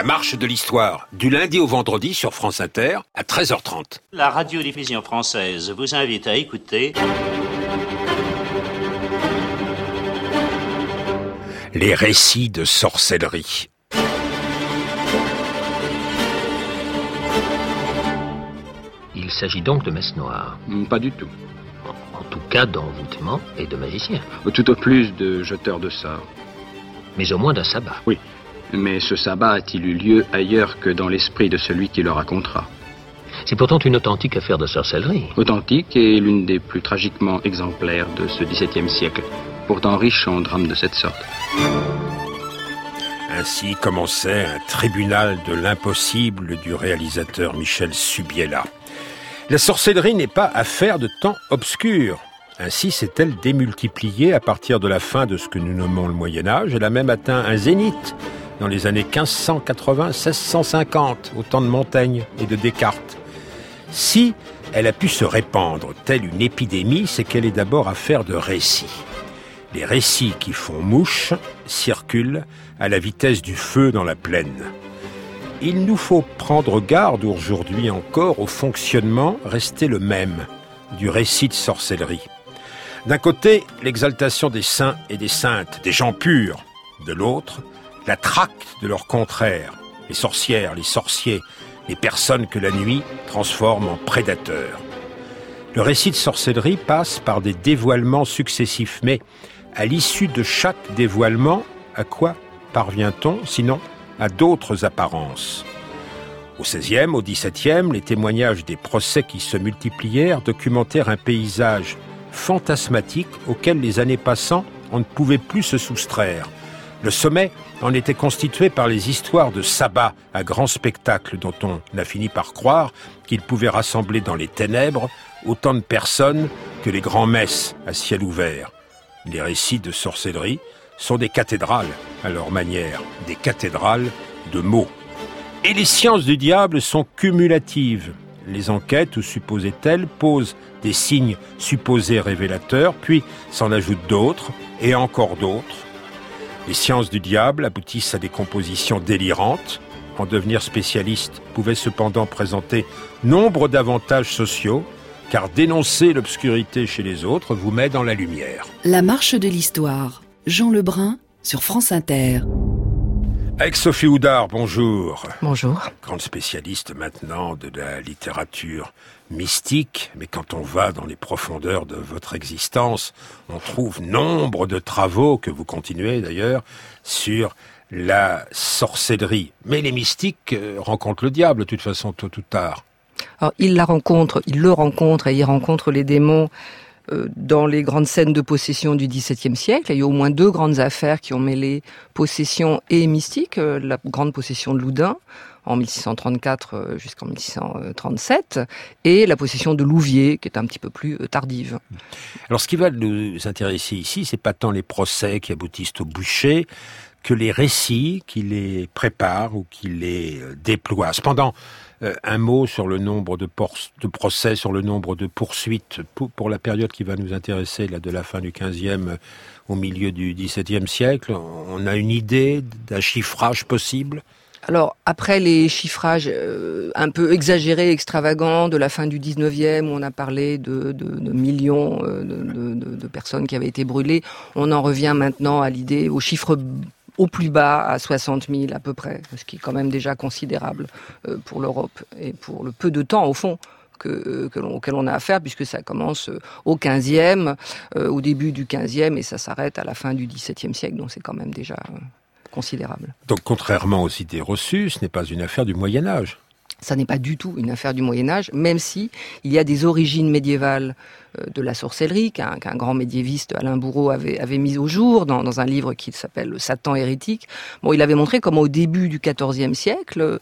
marche de l'histoire, du lundi au vendredi sur France Inter à 13h30. La radiodiffusion française vous invite à écouter... Les récits de sorcellerie. Il s'agit donc de messe noire. Pas du tout. En tout cas d'envoûtement et de magicien. Tout au plus de jeteurs de sorts. Mais au moins d'un sabbat. Oui, mais ce sabbat a-t-il eu lieu ailleurs que dans l'esprit de celui qui le racontera? C'est pourtant une authentique affaire de sorcellerie. Authentique et l'une des plus tragiquement exemplaires de ce XVIIe siècle, pourtant riche en drames de cette sorte. Ainsi commençait un tribunal de l'impossible du réalisateur Michel Subiela. La sorcellerie n'est pas affaire de temps obscur. Ainsi s'est-elle démultipliée à partir de la fin de ce que nous nommons le Moyen-Âge. Elle a même atteint un zénith dans les années 1580-1650, au temps de Montaigne et de Descartes. Si elle a pu se répandre telle une épidémie, c'est qu'elle est d'abord affaire de récits. Les récits qui font mouche circulent à la vitesse du feu dans la plaine. Il nous faut prendre garde aujourd'hui encore au fonctionnement resté le même du récit de sorcellerie. D'un côté, l'exaltation des saints et des saintes, des gens purs. De l'autre, la traque de leurs contraires, les sorcières, les sorciers, les personnes que la nuit transforme en prédateurs. Le récit de sorcellerie passe par des dévoilements successifs, mais à l'issue de chaque dévoilement, à quoi parvient-on, sinon à d'autres apparences? Au XVIe, au XVIIe, les témoignages des procès qui se multiplièrent documentèrent un paysage fantasmatique auquel, les années passant, on ne pouvait plus se soustraire. Le sommet en était constitué par les histoires de sabbats à grand spectacle dont on a fini par croire qu'ils pouvaient rassembler dans les ténèbres autant de personnes que les grands-messes à ciel ouvert. Les récits de sorcellerie sont des cathédrales à leur manière, des cathédrales de mots. Et les sciences du diable sont cumulatives. Les enquêtes, ou supposées-elles, posent des signes supposés révélateurs, puis s'en ajoutent d'autres, et encore d'autres. Les sciences du diable aboutissent à des compositions délirantes. En devenir spécialiste pouvait cependant présenter nombre d'avantages sociaux, car dénoncer l'obscurité chez les autres vous met dans la lumière. La marche de l'histoire. Jean Lebrun sur France Inter. Avec Sophie Houdard, bonjour. Bonjour. Grande spécialiste maintenant de la littérature mystique, mais quand on va dans les profondeurs de votre existence, on trouve nombre de travaux, que vous continuez d'ailleurs, sur la sorcellerie. Mais les mystiques rencontrent le diable, de toute façon, tôt ou tard. Alors, il le rencontre et il rencontre les démons dans les grandes scènes de possession du XVIIe siècle. Il y a eu au moins 2 grandes affaires qui ont mêlé possession et mystique. La grande possession de Loudun, en 1634 jusqu'en 1637, et la possession de Louviers, qui est un petit peu plus tardive. Alors, ce qui va nous intéresser ici, c'est pas tant les procès qui aboutissent au bûcher, que les récits qui les préparent ou qui les déploient. Cependant, un mot sur le nombre de procès, sur le nombre de poursuites pour la période qui va nous intéresser, là, de la fin du XVe au milieu du XVIIe siècle. On a une idée d'un chiffrage possible? Alors, après les chiffrages un peu exagérés, extravagants de la fin du 19e, où on a parlé de millions de personnes qui avaient été brûlées, on en revient maintenant à l'idée, aux chiffres au plus bas, à 60 000 à peu près, ce qui est quand même déjà considérable pour l'Europe et pour le peu de temps, au fond, auquel on a affaire, puisque ça commence au 15e, au début du 15e, et ça s'arrête à la fin du 17e siècle, donc c'est quand même déjà considérable. Donc, contrairement aux idées reçues, ce n'est pas une affaire du Moyen-Âge. Ça n'est pas du tout une affaire du Moyen-Âge, même si il y a des origines médiévales de la sorcellerie qu'un grand médiéviste, Alain Bourreau, avait mis au jour dans un livre qui s'appelle Le Satan hérétique. Bon, il avait montré comment au début du XIVe siècle,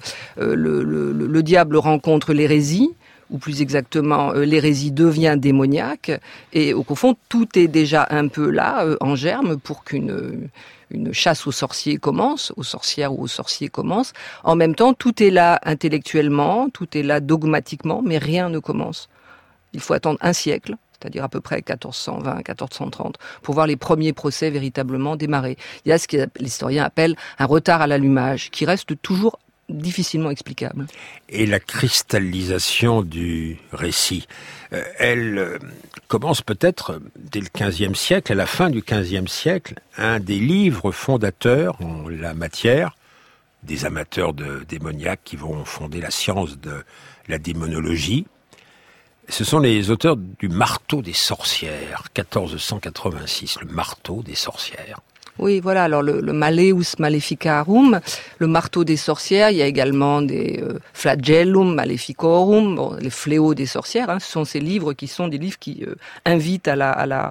le diable rencontre l'hérésie, ou plus exactement, l'hérésie devient démoniaque, et au fond, tout est déjà un peu là, en germe, pour qu'une chasse aux sorciers commence, aux sorcières ou aux sorciers commence. En même temps, tout est là intellectuellement, tout est là dogmatiquement, mais rien ne commence. Il faut attendre un siècle, c'est-à-dire à peu près 1420, 1430, pour voir les premiers procès véritablement démarrer. Il y a ce que l'historien appelle un retard à l'allumage, qui reste toujours difficilement explicable. Et la cristallisation du récit, elle commence peut-être dès le XVe siècle, à la fin du XVe siècle, un des livres fondateurs en la matière, des amateurs de démoniaques qui vont fonder la science de la démonologie. Ce sont les auteurs du Marteau des sorcières, 1486, le Marteau des sorcières. Oui, voilà, alors le Malleus Maleficarum, le marteau des sorcières, il y a également des Flagellum Maleficorum, bon, les fléaux des sorcières, ce sont ces livres qui sont des livres qui invitent à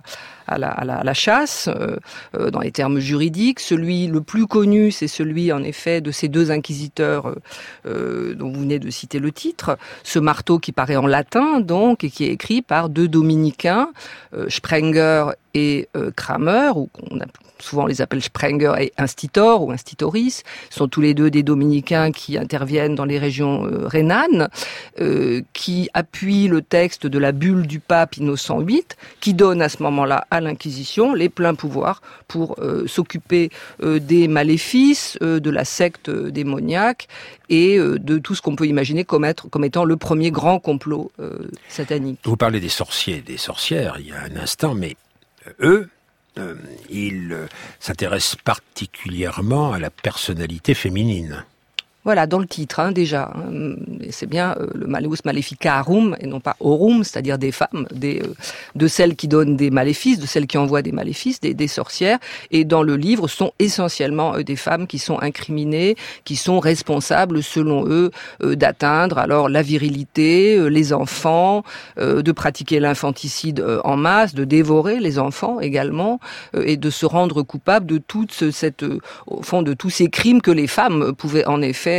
la chasse, dans les termes juridiques. Celui le plus connu, c'est celui, en effet, de ces deux inquisiteurs dont vous venez de citer le titre. Ce marteau qui paraît en latin, donc, et qui est écrit par deux dominicains, Sprenger et Kramer, ou souvent on les appelle Sprenger et Institor ou Institoris, sont tous les deux des dominicains qui interviennent dans les régions rhénanes, qui appuient le texte de la bulle du pape Innocent VIII, qui donne à ce moment-là à l'Inquisition les pleins pouvoirs pour s'occuper des maléfices, de la secte démoniaque et de tout ce qu'on peut imaginer comme étant le premier grand complot satanique. Vous parlez des sorciers et des sorcières il y a un instant, mais eux, ils s'intéressent particulièrement à la personnalité féminine. Voilà, dans le titre, déjà. C'est bien le Malleus Maleficarum, et non pas Aurum, c'est-à-dire des femmes, de celles qui donnent des maléfices, de celles qui envoient des maléfices, des sorcières. Et dans le livre, sont essentiellement des femmes qui sont incriminées, qui sont responsables, selon eux, d'atteindre alors la virilité, les enfants, de pratiquer l'infanticide en masse, de dévorer les enfants également, et de se rendre coupables de au fond, de tous ces crimes que les femmes pouvaient en effet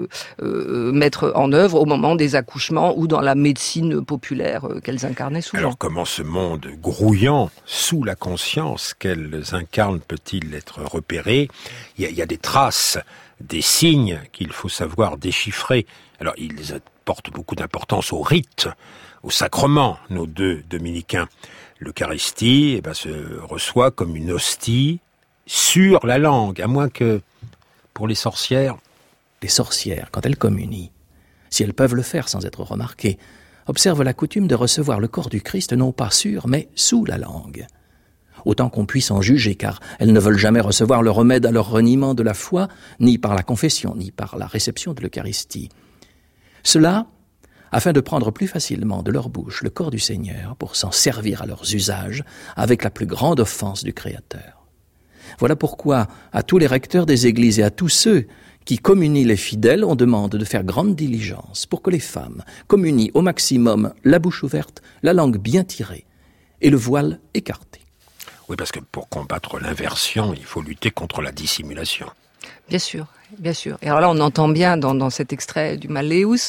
mettre en œuvre au moment des accouchements ou dans la médecine populaire qu'elles incarnaient souvent. Alors comment ce monde grouillant sous la conscience qu'elles incarnent peut-il être repéré ? Il y a des traces, des signes qu'il faut savoir déchiffrer. Alors ils apportent beaucoup d'importance aux rites, aux sacrements, nos deux dominicains. L'Eucharistie se reçoit comme une hostie sur la langue, à moins que pour les sorcières... Les sorcières, quand elles communient, si elles peuvent le faire sans être remarquées, observent la coutume de recevoir le corps du Christ non pas sur, mais sous la langue. Autant qu'on puisse en juger, car elles ne veulent jamais recevoir le remède à leur reniement de la foi, ni par la confession, ni par la réception de l'Eucharistie. Cela, afin de prendre plus facilement de leur bouche le corps du Seigneur, pour s'en servir à leurs usages, avec la plus grande offense du Créateur. Voilà pourquoi, à tous les recteurs des églises et à tous ceux qui communient les fidèles, on demande de faire grande diligence pour que les femmes communient au maximum la bouche ouverte, la langue bien tirée et le voile écarté. Oui, parce que pour combattre l'inversion, il faut lutter contre la dissimulation. Bien sûr, bien sûr. Et alors là, on entend bien dans cet extrait du Malleus,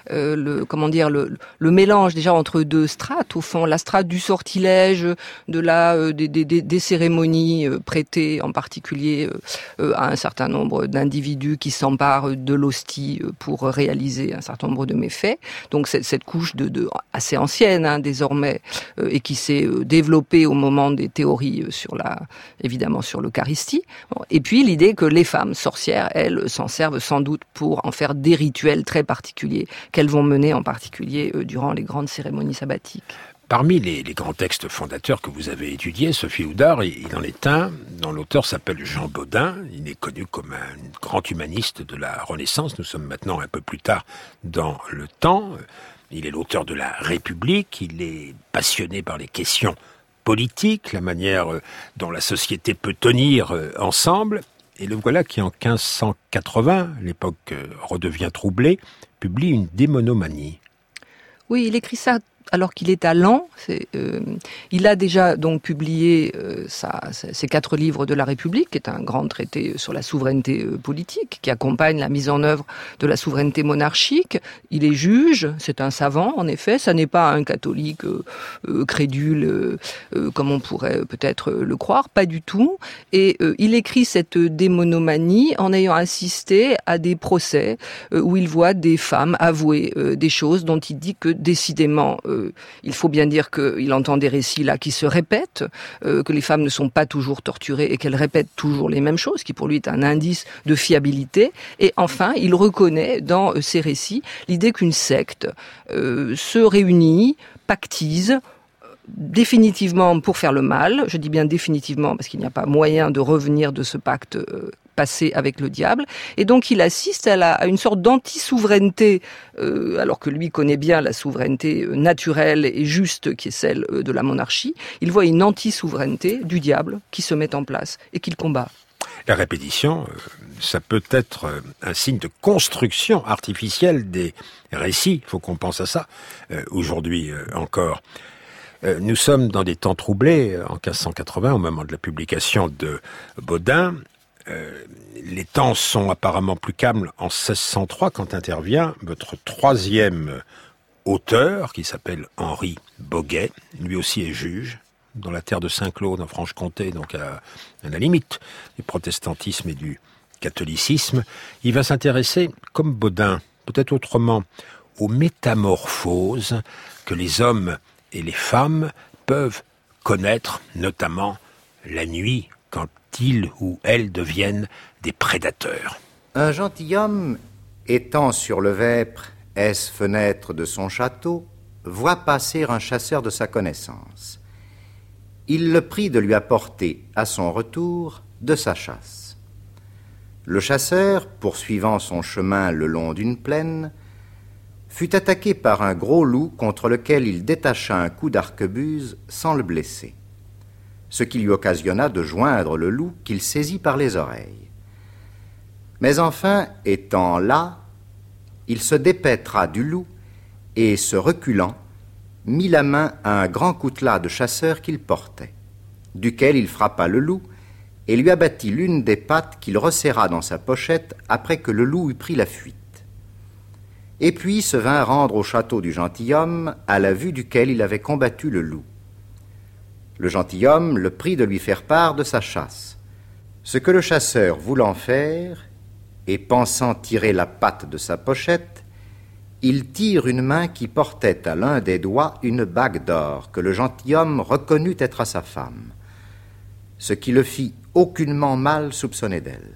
le mélange déjà entre deux strates, au fond, la strate du sortilège, des cérémonies prêtées en particulier à un certain nombre d'individus qui s'emparent de l'hostie pour réaliser un certain nombre de méfaits. Donc cette couche assez ancienne désormais et qui s'est développée au moment des théories évidemment sur l'Eucharistie. Bon. Et puis l'idée que les femmes sorcières, elles, s'en servent sans doute pour en faire des rituels très particuliers qu'elles vont mener en particulier durant les grandes cérémonies sabbatiques. Parmi les grands textes fondateurs que vous avez étudiés, Sophie Houdard, il en est un dont l'auteur s'appelle Jean Bodin. Il est connu comme un grand humaniste de la Renaissance. Nous sommes maintenant un peu plus tard dans le temps. Il est l'auteur de La République. Il est passionné par les questions politiques, la manière dont la société peut tenir ensemble. Et le voilà qui, en 1580, l'époque redevient troublée, publie une démonomanie. Oui, il écrit ça alors qu'il est à Laon. Il a déjà donc publié ses 4 livres de la République, qui est un grand traité sur la souveraineté politique, qui accompagne la mise en œuvre de la souveraineté monarchique. Il est juge, c'est un savant, en effet. Ça n'est pas un catholique crédule, comme on pourrait peut-être le croire, pas du tout. Et il écrit cette démonomanie en ayant assisté à des procès où il voit des femmes avouer des choses dont il dit que décidément il faut bien dire qu'il entend des récits là qui se répètent, que les femmes ne sont pas toujours torturées et qu'elles répètent toujours les mêmes choses, qui pour lui est un indice de fiabilité. Et enfin, il reconnaît dans ces récits l'idée qu'une secte se réunit, pactise, définitivement pour faire le mal. Je dis bien définitivement parce qu'il n'y a pas moyen de revenir de ce pacte passé avec le diable. Et donc il assiste à une sorte d'anti-souveraineté, alors que lui connaît bien la souveraineté naturelle et juste qui est celle de la monarchie. Il voit une anti-souveraineté du diable qui se met en place et qu'il combat. La répétition, ça peut être un signe de construction artificielle des récits. Il faut qu'on pense à ça aujourd'hui encore. Nous sommes dans des temps troublés, en 1580, au moment de la publication de Bodin. Les temps sont apparemment plus calmes en 1603, quand intervient votre troisième auteur, qui s'appelle Henri Boguet. Lui aussi est juge, dans la terre de Saint-Claude, en Franche-Comté, donc à la limite du protestantisme et du catholicisme. Il va s'intéresser, comme Bodin, peut-être autrement, aux métamorphoses que les hommes et les femmes peuvent connaître, notamment la nuit, quand ils ou elles deviennent des prédateurs. Un gentilhomme, étant sur le vêpre, est-ce fenêtre de son château, voit passer un chasseur de sa connaissance. Il le prie de lui apporter, à son retour, de sa chasse. Le chasseur, poursuivant son chemin le long d'une plaine, fut attaqué par un gros loup contre lequel il détacha un coup d'arquebuse sans le blesser, ce qui lui occasionna de joindre le loup qu'il saisit par les oreilles. Mais enfin, étant là, il se dépêtra du loup et, se reculant, mit la main à un grand coutelas de chasseur qu'il portait, duquel il frappa le loup et lui abattit l'une des pattes qu'il resserra dans sa pochette après que le loup eut pris la fuite. Et puis se vint rendre au château du gentilhomme, à la vue duquel il avait combattu le loup. Le gentilhomme le prie de lui faire part de sa chasse. Ce que le chasseur voulant faire, et pensant tirer la patte de sa pochette, il tire une main qui portait à l'un des doigts une bague d'or que le gentilhomme reconnut être à sa femme, ce qui le fit aucunement mal soupçonner d'elle.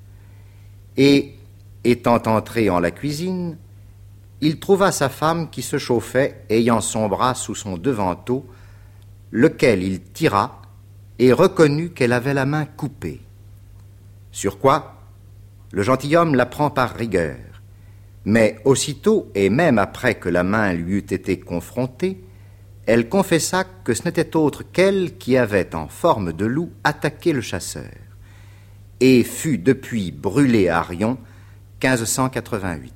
Et, étant entré en la cuisine, il trouva sa femme qui se chauffait, ayant son bras sous son devanteau, lequel il tira et reconnut qu'elle avait la main coupée. Sur quoi, le gentilhomme la prend par rigueur, mais aussitôt, et même après que la main lui eût été confrontée, elle confessa que ce n'était autre qu'elle qui avait, en forme de loup, attaqué le chasseur, et fut depuis brûlée à Riom, 1588.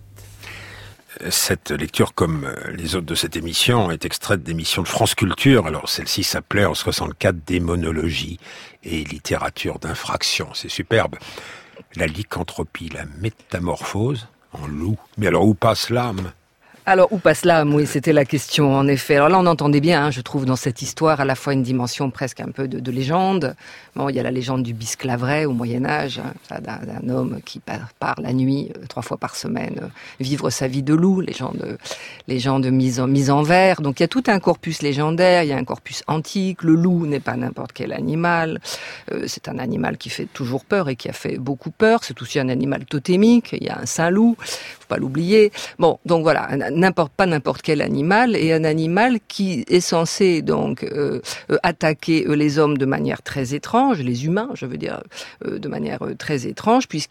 Cette lecture, comme les autres de cette émission, est extraite d'émissions de France Culture. Alors celle-ci s'appelait en 64 Démonologie et littérature d'infraction. C'est superbe. La lycanthropie, la métamorphose en loup. Mais alors où passe l'âme ? Alors, où passe l'âme ? Oui, c'était la question, en effet. Alors là, on entendait bien, je trouve, dans cette histoire, à la fois une dimension presque un peu de légende. Bon, il y a la légende du bisclaveret au Moyen-Âge, d'un homme qui part la nuit, 3 fois par semaine, vivre sa vie de loup, légende mise en vers. Donc, il y a tout un corpus légendaire, il y a un corpus antique. Le loup n'est pas n'importe quel animal. C'est un animal qui fait toujours peur et qui a fait beaucoup peur. C'est aussi un animal totémique. Il y a un Saint-Loup, faut pas l'oublier. Bon, donc voilà, pas n'importe quel animal, et un animal qui est censé donc attaquer les hommes de manière très étrange, les humains, je veux dire, de manière très étrange, puisque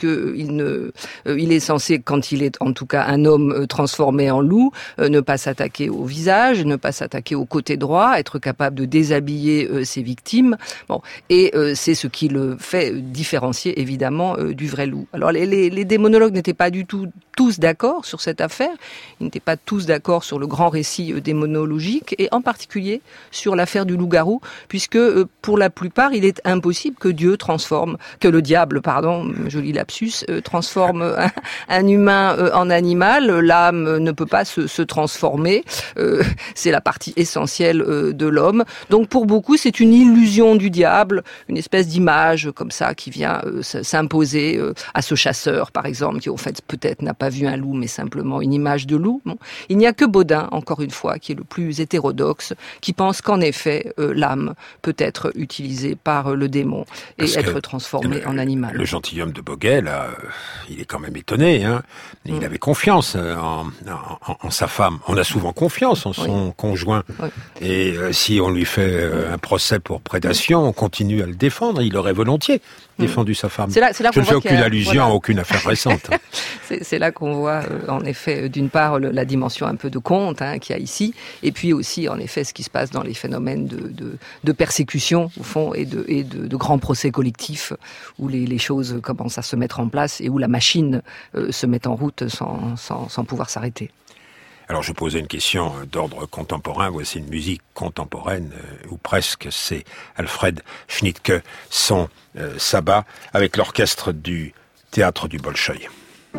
il est censé, quand il est en tout cas un homme transformé en loup, ne pas s'attaquer au visage, ne pas s'attaquer au côté droit, être capable de déshabiller ses victimes. Bon, et c'est ce qui le fait différencier évidemment du vrai loup. Alors les démonologues n'étaient pas du tout tous d'accord sur cette affaire. Ils n'étaient pas tous d'accord sur le grand récit démonologique, et en particulier sur l'affaire du loup-garou, puisque pour la plupart, il est impossible que le diable, joli lapsus, transforme un humain en animal. L'âme ne peut pas se transformer. C'est la partie essentielle de l'homme. Donc pour beaucoup, c'est une illusion du diable, une espèce d'image comme ça qui vient s'imposer à ce chasseur, par exemple, qui au fait peut-être n'a pas vu un un loup, mais simplement une image de loup. Bon. Il n'y a que Bodin, encore une fois, qui est le plus hétérodoxe, qui pense qu'en effet, l'âme peut être utilisée par le démon et être transformée en animal. Le gentilhomme de Boguet, là, il est quand même étonné. Hein. Il avait confiance en sa femme. On a souvent confiance en son conjoint. Oui. Et si on lui fait un procès pour prédation, on continue à le défendre. Il aurait volontiers défendu sa femme. C'est là je ne fais aucune allusion à aucune affaire récente. C'est là qu'on voit, en effet, d'une part, la dimension un peu de conte qu'il y a ici, et puis aussi, en effet, ce qui se passe dans les phénomènes de persécution, au fond, et de grands procès collectifs, où les choses commencent à se mettre en place et où la machine se met en route sans pouvoir s'arrêter. Alors je posais une question d'ordre contemporain, voici une musique contemporaine, ou presque, c'est Alfred Schnittke, son Sabbat, avec l'orchestre du Théâtre du Bolchoï.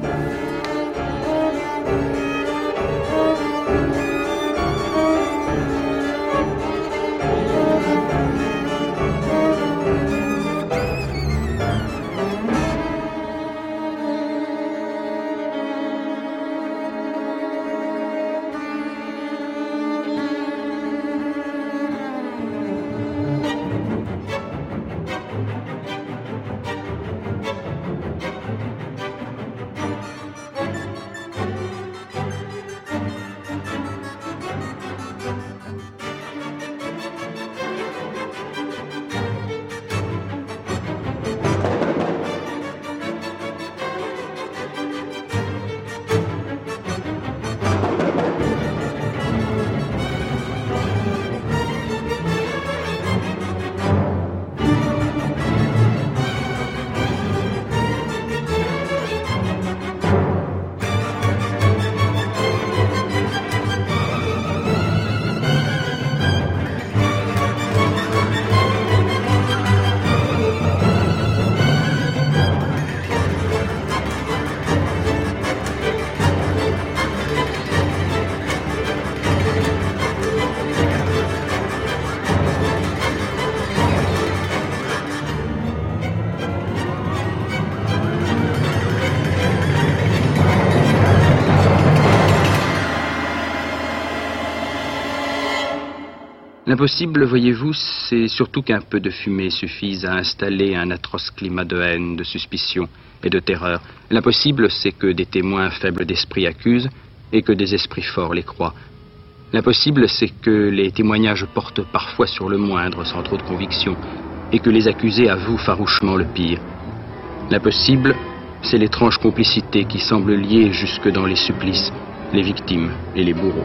L'impossible, voyez-vous, c'est surtout qu'un peu de fumée suffise à installer un atroce climat de haine, de suspicion et de terreur. L'impossible, c'est que des témoins faibles d'esprit accusent et que des esprits forts les croient. L'impossible, c'est que les témoignages portent parfois sur le moindre sans trop de conviction et que les accusés avouent farouchement le pire. L'impossible, c'est l'étrange complicité qui semble lier jusque dans les supplices les victimes et les bourreaux.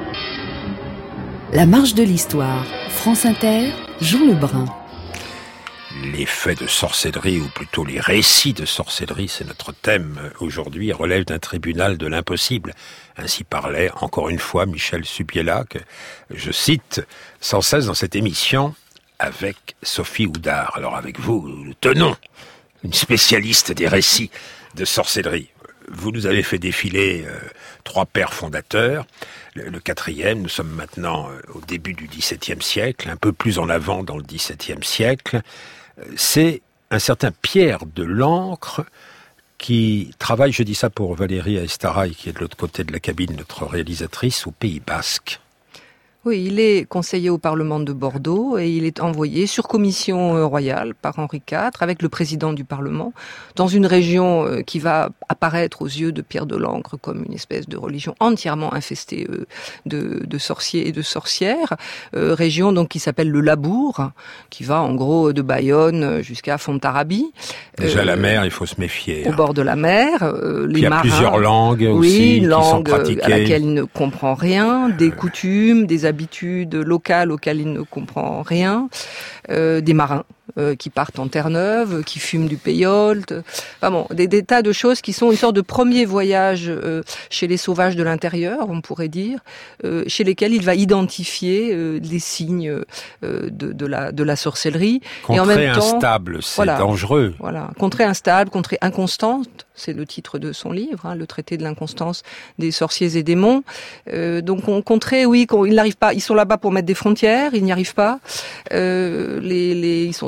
La marche de l'histoire, France Inter, Jean Lebrun. Les faits de sorcellerie, ou plutôt les récits de sorcellerie, c'est notre thème aujourd'hui, relèvent d'un tribunal de l'impossible. Ainsi parlait, encore une fois, Michel Subiela, que je cite sans cesse dans cette émission, avec Sophie Houdard. Alors avec vous, nous tenons une spécialiste des récits de sorcellerie. Vous nous avez fait défiler 3 pères fondateurs. Le 4e, nous sommes maintenant au début du XVIIe siècle, un peu plus en avant dans le XVIIe siècle. C'est un certain Pierre de l'Ancre qui travaille, je dis ça pour Valérie Aestaraï, qui est de l'autre côté de la cabine, notre réalisatrice, au Pays Basque. Oui, il est conseiller au Parlement de Bordeaux et il est envoyé sur commission royale par Henri IV avec le président du Parlement dans une région qui va apparaître aux yeux de Pierre de l'Ancre comme une espèce de religion entièrement infestée de sorciers et de sorcières. Région donc qui s'appelle le Labour, qui va en gros de Bayonne jusqu'à Fontarabie. Déjà la mer, il faut se méfier. Au bord de la mer, les marins. Il y a plusieurs langues aussi oui, une qui sont langue pratiquées. À laquelle il ne comprend rien, des coutumes, des habitudes locales auxquelles il ne comprend rien, des marins qui partent en Terre-Neuve, qui fument du péyolte, enfin bon, des tas de choses qui sont une sorte de premier voyage chez les sauvages de l'intérieur, on pourrait dire, chez lesquels il va identifier les signes de la sorcellerie. Contrée et en même temps, instable, c'est dangereux. Voilà, contrée instable, contrée inconstante, c'est le titre de son livre, le traité de l'inconstance des sorciers et démons. Donc contrée, oui, ils n'arrivent pas, ils sont là-bas pour mettre des frontières, ils n'y arrivent pas. Ils sont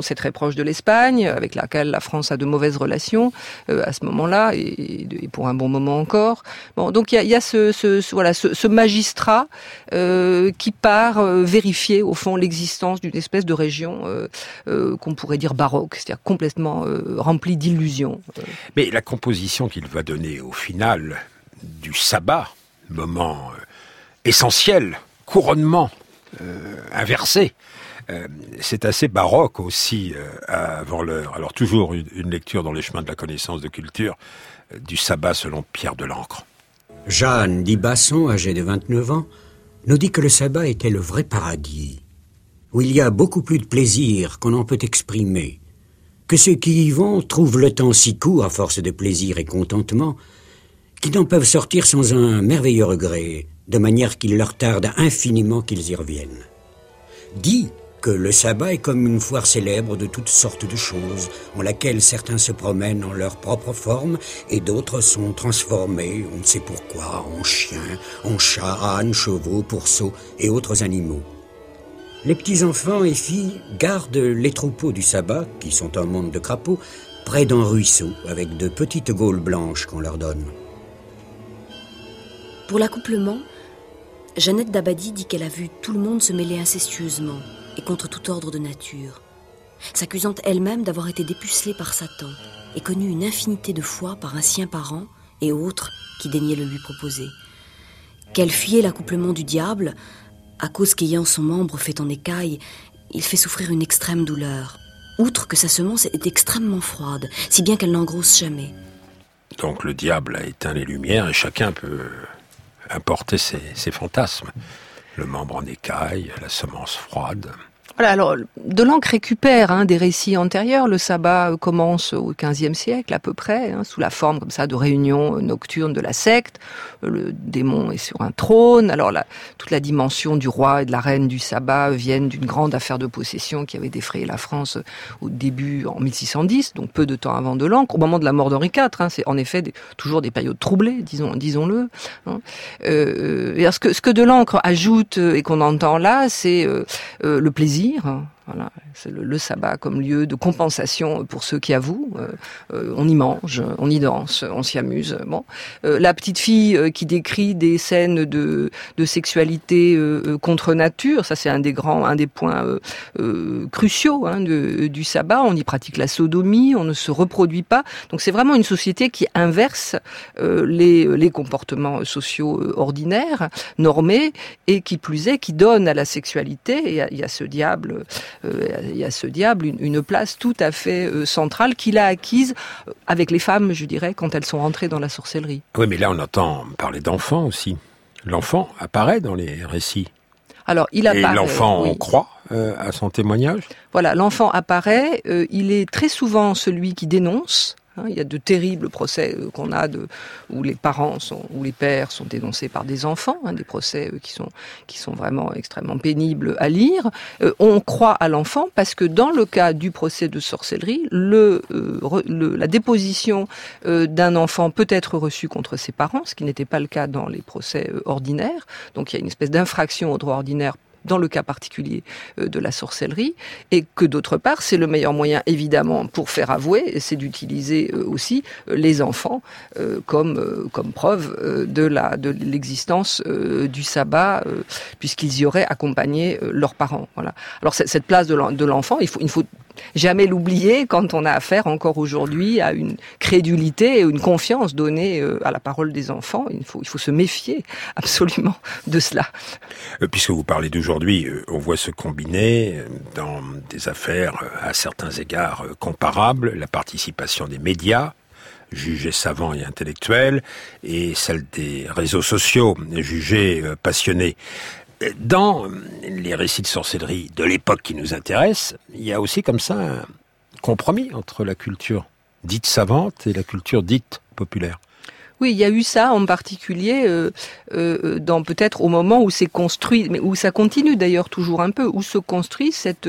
est très proche de l'Espagne, avec laquelle la France a de mauvaises relations à ce moment-là, et pour un bon moment encore. Bon, donc il y a ce magistrat qui part vérifier au fond l'existence d'une espèce de région qu'on pourrait dire baroque, c'est-à-dire complètement remplie d'illusions. Mais la composition qu'il va donner au final du sabbat, moment essentiel, couronnement inversé, c'est assez baroque aussi avant l'heure. Alors toujours une lecture dans les chemins de la connaissance de culture du sabbat selon Pierre Delancre. Jeanne d'Ibasson, âgée de 29 ans, nous dit que le sabbat était le vrai paradis, où il y a beaucoup plus de plaisir qu'on en peut exprimer, que ceux qui y vont trouvent le temps si court à force de plaisir et contentement, qu'ils n'en peuvent sortir sans un merveilleux regret, de manière qu'il leur tarde infiniment qu'ils y reviennent. Dit que le sabbat est comme une foire célèbre de toutes sortes de choses, en laquelle certains se promènent en leur propre forme et d'autres sont transformés, on ne sait pourquoi, en chiens, en chats, ânes, chevaux, pourceaux et autres animaux. Les petits-enfants et filles gardent les troupeaux du sabbat, qui sont un monde de crapauds, près d'un ruisseau, avec de petites gaules blanches qu'on leur donne. Pour l'accouplement, Jeannette d'Abadie dit qu'elle a vu tout le monde se mêler incestueusement et contre tout ordre de nature, s'accusant elle-même d'avoir été dépucelée par Satan et connu une infinité de fois par un sien parent et autres qui daignaient le lui proposer. Qu'elle fuyait l'accouplement du diable, à cause qu'ayant son membre fait en écaille, il fait souffrir une extrême douleur. Outre que sa semence est extrêmement froide, si bien qu'elle n'engrosse jamais. Donc le diable a éteint les lumières et chacun peut importer ses fantasmes. Le membre en écaille, la semence froide. Voilà, alors Delancre récupère des récits antérieurs. Le sabbat commence au XVe siècle à peu près, sous la forme comme ça de réunion nocturne de la secte. Le démon est sur un trône. Alors toute la dimension du roi et de la reine du sabbat viennent d'une grande affaire de possession qui avait défrayé la France au début en 1610, donc peu de temps avant Delancre, au moment de la mort d'Henri IV. C'est en effet toujours des périodes troublées, disons-le. Et alors, ce que Delancre ajoute et qu'on entend là, c'est le plaisir. Voilà, c'est le sabbat comme lieu de compensation pour ceux qui avouent. On y mange, on y danse, on s'y amuse. Bon, la petite fille qui décrit des scènes de sexualité contre nature, ça c'est un des points cruciaux du sabbat. On y pratique la sodomie, on ne se reproduit pas. Donc c'est vraiment une société qui inverse les comportements sociaux ordinaires, normés, et qui plus est, qui donne à la sexualité et il y a ce diable. Il y a ce diable une place tout à fait centrale qu'il a acquise avec les femmes, je dirais, quand elles sont rentrées dans la sorcellerie. Oui, mais là on entend parler d'enfants aussi. L'enfant apparaît dans les récits. Alors, il apparaît. Et l'enfant, oui. on croit à son témoignage. Voilà, l'enfant apparaît. Il est très souvent celui qui dénonce. Il y a de terribles procès qu'on a où les parents où les pères sont dénoncés par des enfants, des procès qui sont vraiment extrêmement pénibles à lire. On croit à l'enfant parce que dans le cas du procès de sorcellerie, la déposition d'un enfant peut être reçue contre ses parents, ce qui n'était pas le cas dans les procès ordinaires. Donc il y a une espèce d'infraction au droit ordinaire dans le cas particulier de la sorcellerie, et que d'autre part, c'est le meilleur moyen, évidemment, pour faire avouer, c'est d'utiliser aussi les enfants comme preuve de l'existence du sabbat, puisqu'ils y auraient accompagné leurs parents. Voilà. Alors cette place de l'enfant, il faut jamais l'oublier quand on a affaire encore aujourd'hui à une crédulité et une confiance donnée à la parole des enfants. Il faut se méfier absolument de cela. Puisque vous parlez d'aujourd'hui, on voit se combiner dans des affaires à certains égards comparables, la participation des médias, jugés savants et intellectuels, et celle des réseaux sociaux, jugés passionnés. Dans les récits de sorcellerie de l'époque qui nous intéresse, il y a aussi comme ça un compromis entre la culture dite savante et la culture dite populaire. Oui, il y a eu ça en particulier dans peut-être au moment où c'est construit, mais où ça continue d'ailleurs toujours un peu, où se construit cet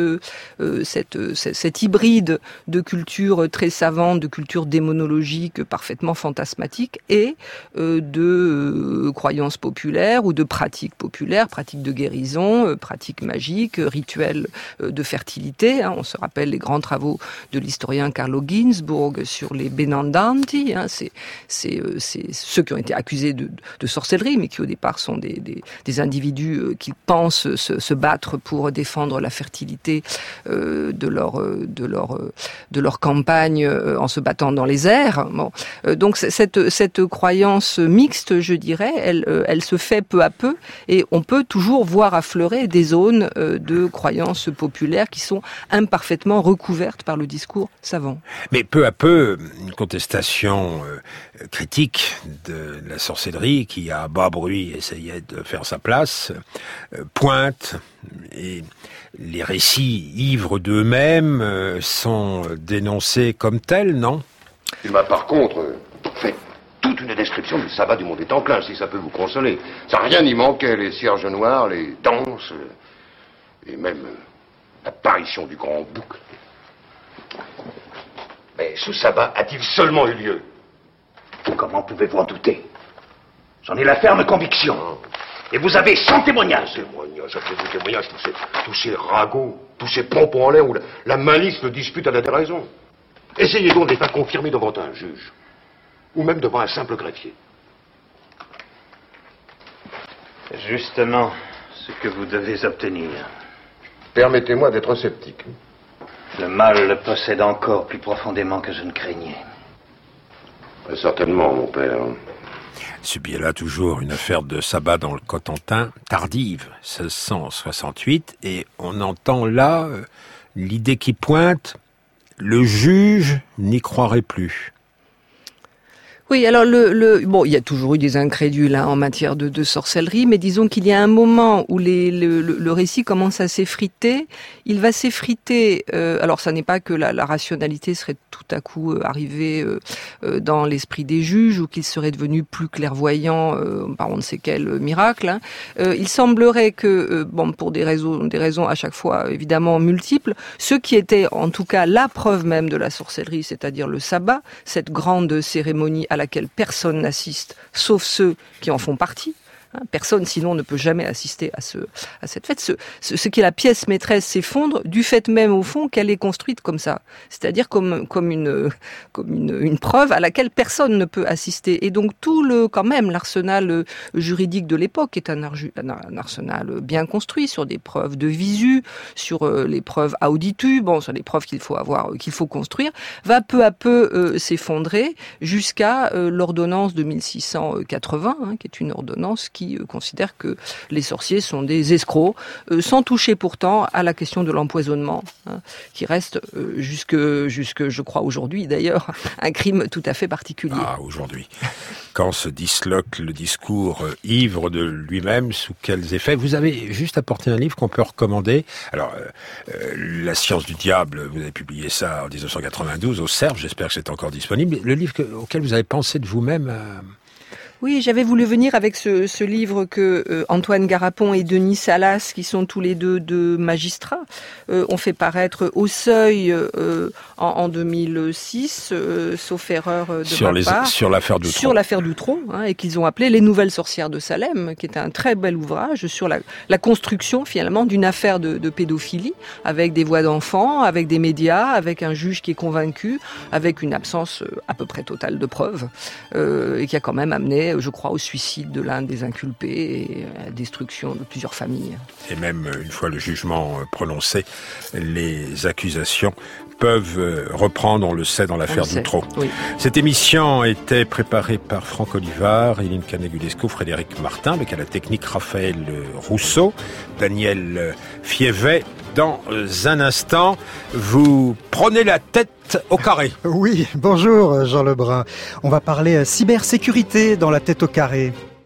hybride de culture très savante, de culture démonologique parfaitement fantasmatique et de croyances populaires ou de pratiques populaires, pratiques de guérison, pratiques magiques, rituels de fertilité. On se rappelle les grands travaux de l'historien Carlo Ginzburg sur les Benandanti. C'est ceux qui ont été accusés de sorcellerie, mais qui au départ sont des individus qui pensent se battre pour défendre la fertilité de leur campagne en se battant dans les airs. Bon. Donc cette croyance mixte, je dirais, elle se fait peu à peu, et on peut toujours voir affleurer des zones de croyances populaires qui sont imparfaitement recouvertes par le discours savant. Mais peu à peu, une contestation critique de la sorcellerie qui à bas bruit essayait de faire sa place pointe, et les récits ivres d'eux-mêmes sont dénoncés comme tels, non? Il m'a par contre fait toute une description du sabbat du Mont des Templins, si ça peut vous consoler. Ça rien n'y manquait, les cierges noirs, les danses, et même l'apparition du grand bouc. Mais ce sabbat a-t-il seulement eu lieu? Comment pouvez-vous en douter? J'en ai la ferme conviction. Et vous avez 100 témoignages. Témoignages, après témoignages, tous ces ragots, tous ces pompons en l'air où la malice le dispute à la déraison. Essayez donc de les faire confirmer devant un juge, ou même devant un simple greffier. C'est justement ce que vous devez obtenir. Permettez-moi d'être sceptique. Le mal le possède encore plus profondément que je ne craignais. Certainement, mon père. Subiez-là toujours une affaire de sabbat dans le Cotentin, tardive, 1668, et on entend là l'idée qui pointe, le juge n'y croirait plus. Oui, alors bon, il y a toujours eu des incrédules en matière de sorcellerie, mais disons qu'il y a un moment où le récit commence à s'effriter. Il va s'effriter. Alors, ça n'est pas que la rationalité serait tout à coup arrivée dans l'esprit des juges, ou qu'ils seraient devenus plus clairvoyants par on ne sait quel miracle. Il semblerait que, bon, pour des raisons à chaque fois évidemment multiples, ce qui était en tout cas la preuve même de la sorcellerie, c'est-à-dire le sabbat, cette grande cérémonie à laquelle personne n'assiste, sauf ceux qui en font partie. Personne, sinon, ne peut jamais assister à cette fête. Ce qui est la pièce maîtresse s'effondre du fait même, au fond, qu'elle est construite comme ça. C'est-à-dire comme une preuve à laquelle personne ne peut assister. Et donc, quand même, l'arsenal juridique de l'époque est un arsenal bien construit sur des preuves de visu, sur les preuves auditu, sur les preuves qu'il faut construire, va peu à peu s'effondrer jusqu'à l'ordonnance de 1680, qui est une ordonnance qui considère que les sorciers sont des escrocs, sans toucher pourtant à la question de l'empoisonnement, qui reste jusque, je crois aujourd'hui d'ailleurs, un crime tout à fait particulier. Ah, aujourd'hui. Quand se disloque le discours ivre de lui-même, sous quels effets? Vous avez juste apporté un livre qu'on peut recommander. Alors, La science du diable, vous avez publié ça en 1992 au Cerf, j'espère que c'est encore disponible. Le livre auquel vous avez pensé de vous-même... Oui, j'avais voulu venir avec ce livre que Antoine Garapon et Denis Salas, qui sont tous les deux magistrats, ont fait paraître au Seuil en 2006, sauf erreur de ma part. Sur l'affaire Doutron. Sur l'affaire Doutron, et qu'ils ont appelé Les Nouvelles Sorcières de Salem, qui est un très bel ouvrage sur la construction finalement d'une affaire de pédophilie, avec des voix d'enfants, avec des médias, avec un juge qui est convaincu, avec une absence à peu près totale de preuves, et qui a quand même amené, je crois, au suicide de l'un des inculpés et à la destruction de plusieurs familles. Et même une fois le jugement prononcé, les accusations peuvent reprendre, on le sait, dans l'affaire Doutron. Oui. Cette émission était préparée par Franck Olivard, Éline Canegulesco, Frédéric Martin, avec à la technique Raphaël Rousseau, Daniel Fievet. Dans un instant, vous prenez la tête au carré. Oui, bonjour Jean Lebrun. On va parler cybersécurité dans la tête au carré.